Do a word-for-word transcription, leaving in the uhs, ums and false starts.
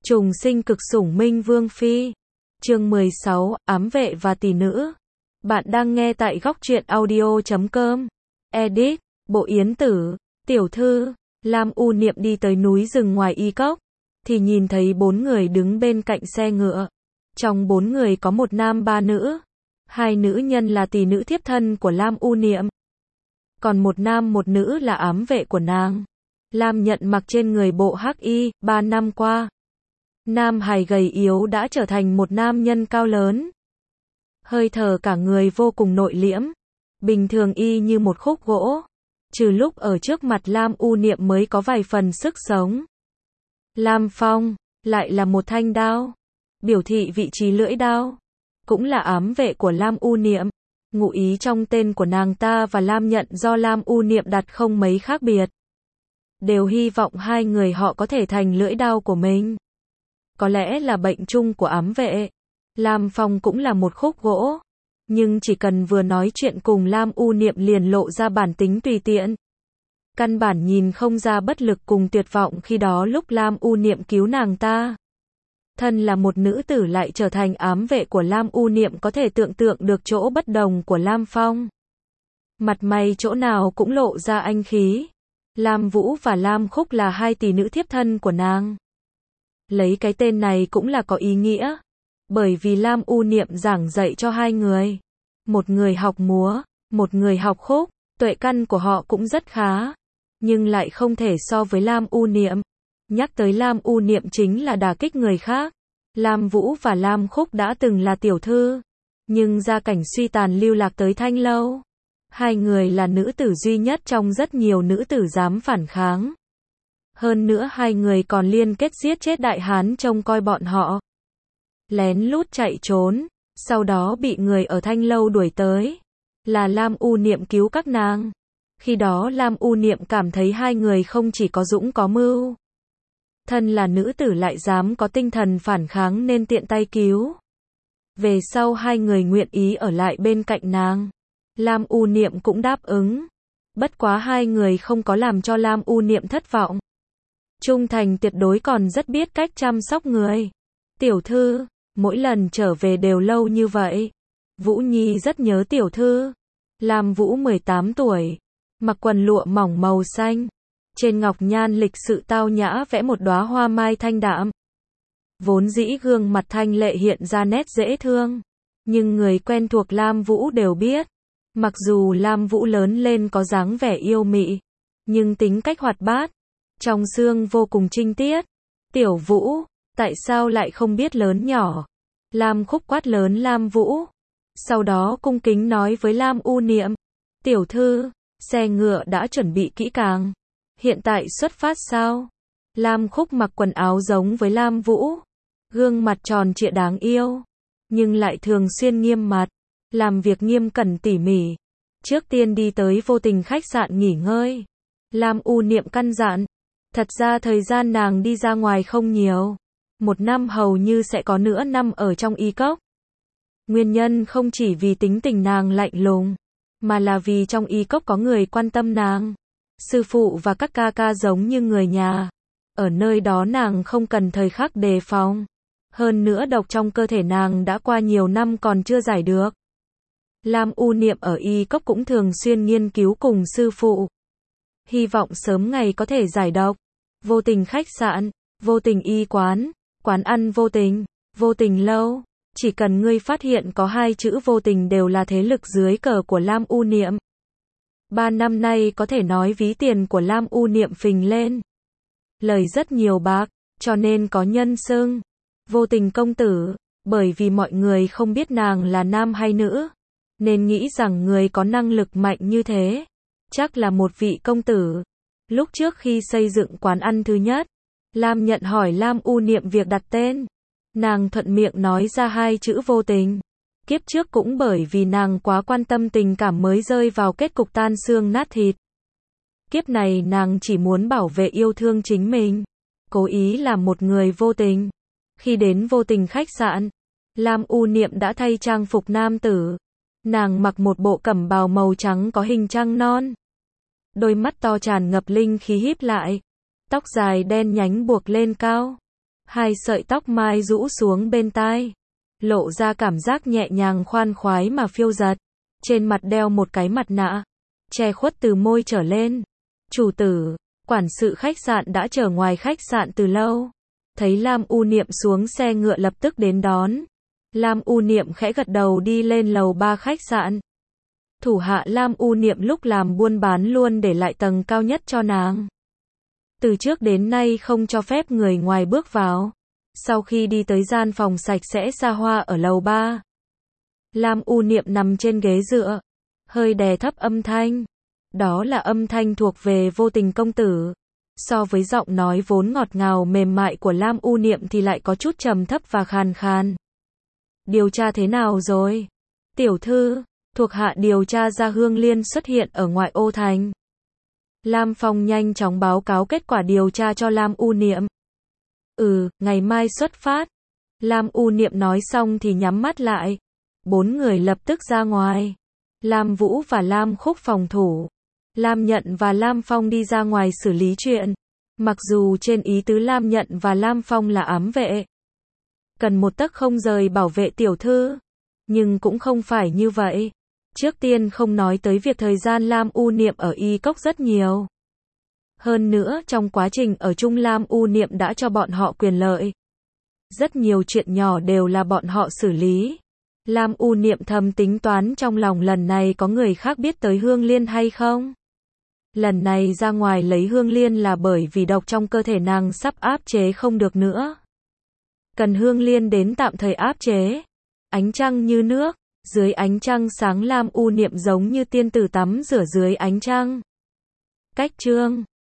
Trùng sinh cực sủng minh vương phi. Chương mười sáu, ám vệ và tỷ nữ. Bạn đang nghe tại góc truyện audio chấm com. Edit, Bộ Yến Tử, tiểu thư. Lam U Niệm đi tới núi rừng ngoài Y Cốc, thì nhìn thấy bốn người đứng bên cạnh xe ngựa. Trong bốn người có một nam ba nữ. Hai nữ nhân là tỷ nữ thiếp thân của Lam U Niệm. Còn một nam một nữ là ám vệ của nàng. Lam Nhận mặc trên người bộ hắc y, ba năm qua. Nam hài gầy yếu đã trở thành một nam nhân cao lớn. Hơi thở cả người vô cùng nội liễm. Bình thường y như một khúc gỗ. Trừ lúc ở trước mặt Lam U Niệm mới có vài phần sức sống. Lam Phong, lại là một thanh đao. Biểu thị vị trí lưỡi đao. Cũng là ám vệ của Lam U Niệm. Ngụ ý trong tên của nàng ta và Lam Nhận do Lam U Niệm đặt không mấy khác biệt. Đều hy vọng hai người họ có thể thành lưỡi đao của mình. Có lẽ là bệnh chung của ám vệ. Lam Phong cũng là một khúc gỗ. Nhưng chỉ cần vừa nói chuyện cùng Lam U Niệm liền lộ ra bản tính tùy tiện. Căn bản nhìn không ra bất lực cùng tuyệt vọng khi đó lúc Lam U Niệm cứu nàng ta. Thân là một nữ tử lại trở thành ám vệ của Lam U Niệm có thể tưởng tượng được chỗ bất đồng của Lam Phong. Mặt mày chỗ nào cũng lộ ra anh khí. Lam Vũ và Lam Khúc là hai tỷ nữ thiếp thân của nàng. Lấy cái tên này cũng là có ý nghĩa. Bởi vì Lam U Niệm giảng dạy cho hai người. Một người học múa, một người học khúc, tuệ căn của họ cũng rất khá. Nhưng lại không thể so với Lam U Niệm. Nhắc tới Lam U Niệm chính là đả kích người khác. Lam Vũ và Lam Khúc đã từng là tiểu thư. Nhưng gia cảnh suy tàn lưu lạc tới Thanh Lâu. Hai người là nữ tử duy nhất trong rất nhiều nữ tử dám phản kháng. Hơn nữa hai người còn liên kết giết chết Đại Hán trông coi bọn họ. Lén lút chạy trốn, sau đó bị người ở Thanh Lâu đuổi tới. Là Lam U Niệm cứu các nàng. Khi đó Lam U Niệm cảm thấy hai người không chỉ có dũng có mưu. Thân là nữ tử lại dám có tinh thần phản kháng nên tiện tay cứu. Về sau hai người nguyện ý ở lại bên cạnh nàng. Lam U Niệm cũng đáp ứng. Bất quá hai người không có làm cho Lam U Niệm thất vọng. Trung thành tuyệt đối còn rất biết cách chăm sóc người. Tiểu thư, mỗi lần trở về đều lâu như vậy. Vũ Nhi rất nhớ tiểu thư. Lam Vũ mười tám tuổi. Mặc quần lụa mỏng màu xanh. Trên ngọc nhan lịch sự tao nhã vẽ một đóa hoa mai thanh đạm. Vốn dĩ gương mặt thanh lệ hiện ra nét dễ thương. Nhưng người quen thuộc Lam Vũ đều biết. Mặc dù Lam Vũ lớn lên có dáng vẻ yêu mị. Nhưng tính cách hoạt bát. Trong xương vô cùng trinh tiết. Tiểu Vũ, tại sao lại không biết lớn nhỏ? Lam Khúc quát lớn Lam Vũ. Sau đó cung kính nói với Lam U Niệm. Tiểu thư, xe ngựa đã chuẩn bị kỹ càng. Hiện tại xuất phát sao? Lam Khúc mặc quần áo giống với Lam Vũ. Gương mặt tròn trịa đáng yêu. Nhưng lại thường xuyên nghiêm mặt. Làm việc nghiêm cẩn tỉ mỉ. Trước tiên đi tới Vô Tình khách sạn nghỉ ngơi. Lam U Niệm căn dặn. Thật ra thời gian nàng đi ra ngoài không nhiều. Một năm hầu như sẽ có nửa năm ở trong Y Cốc. Nguyên nhân không chỉ vì tính tình nàng lạnh lùng. Mà là vì trong Y Cốc có người quan tâm nàng. Sư phụ và các ca ca giống như người nhà. Ở nơi đó nàng không cần thời khắc đề phòng. Hơn nữa độc trong cơ thể nàng đã qua nhiều năm còn chưa giải được. Lam U Niệm ở Y Cốc cũng thường xuyên nghiên cứu cùng sư phụ. Hy vọng sớm ngày có thể giải độc. Vô Tình khách sạn, Vô Tình y quán, quán ăn Vô Tình, Vô Tình lâu. Chỉ cần ngươi phát hiện có hai chữ Vô Tình đều là thế lực dưới cờ của Lam U Niệm. Ba năm nay có thể nói ví tiền của Lam U Niệm phình lên. Lời rất nhiều bạc, cho nên có nhân xưng Vô Tình công tử. Bởi vì mọi người không biết nàng là nam hay nữ. Nên nghĩ rằng người có năng lực mạnh như thế. Chắc là một vị công tử. Lúc trước khi xây dựng quán ăn thứ nhất. Lam Nhận hỏi Lam U Niệm việc đặt tên. Nàng thuận miệng nói ra hai chữ Vô Tình. Kiếp trước cũng bởi vì nàng quá quan tâm tình cảm mới rơi vào kết cục tan xương nát thịt. Kiếp này nàng chỉ muốn bảo vệ yêu thương chính mình. Cố ý làm một người vô tình. Khi đến Vô Tình khách sạn, Lam U Niệm đã thay trang phục nam tử. Nàng mặc một bộ cẩm bào màu trắng có hình trăng non. Đôi mắt to tràn ngập linh khí híp lại. Tóc dài đen nhánh buộc lên cao. Hai sợi tóc mai rũ xuống bên tai, lộ ra cảm giác nhẹ nhàng khoan khoái mà phiêu dật. Trên mặt đeo một cái mặt nạ, che khuất từ môi trở lên. Chủ tử, quản sự khách sạn đã chờ ngoài khách sạn từ lâu. Thấy Lam U Niệm xuống xe ngựa lập tức đến đón. Lam U Niệm khẽ gật đầu đi lên lầu ba khách sạn. Thủ hạ Lam U Niệm lúc làm buôn bán luôn để lại tầng cao nhất cho nàng. Từ trước đến nay không cho phép người ngoài bước vào. Sau khi đi tới gian phòng sạch sẽ xa hoa ở lầu ba, Lam U Niệm nằm trên ghế dựa, hơi đè thấp âm thanh. Đó là âm thanh thuộc về Vô Tình công tử. So với giọng nói vốn ngọt ngào mềm mại của Lam U Niệm thì lại có chút trầm thấp và khàn khàn. Điều tra thế nào rồi? Tiểu thư, thuộc hạ điều tra ra Hương Liên xuất hiện ở ngoại ô thành. Lam Phong nhanh chóng báo cáo kết quả điều tra cho Lam U Niệm. Ừ, ngày mai xuất phát. Lam U Niệm nói xong thì nhắm mắt lại. Bốn người lập tức ra ngoài. Lam Vũ và Lam Khúc phòng thủ. Lam Nhận và Lam Phong đi ra ngoài xử lý chuyện. Mặc dù trên ý tứ Lam Nhận và Lam Phong là ám vệ, cần một tấc không rời bảo vệ tiểu thư, nhưng cũng không phải như vậy. Trước tiên không nói tới việc thời gian Lam U Niệm ở Y Cốc rất nhiều. Hơn nữa trong quá trình ở chung Lam U Niệm đã cho bọn họ quyền lợi. Rất nhiều chuyện nhỏ đều là bọn họ xử lý. Lam U Niệm thầm tính toán trong lòng lần này có người khác biết tới Hương Liên hay không. Lần này ra ngoài lấy Hương Liên là bởi vì độc trong cơ thể nàng sắp áp chế không được nữa. Cần Hương Liên đến tạm thời áp chế. Ánh trăng như nước, dưới ánh trăng sáng Lam U Niệm giống như tiên tử tắm rửa dưới ánh trăng. Cách chương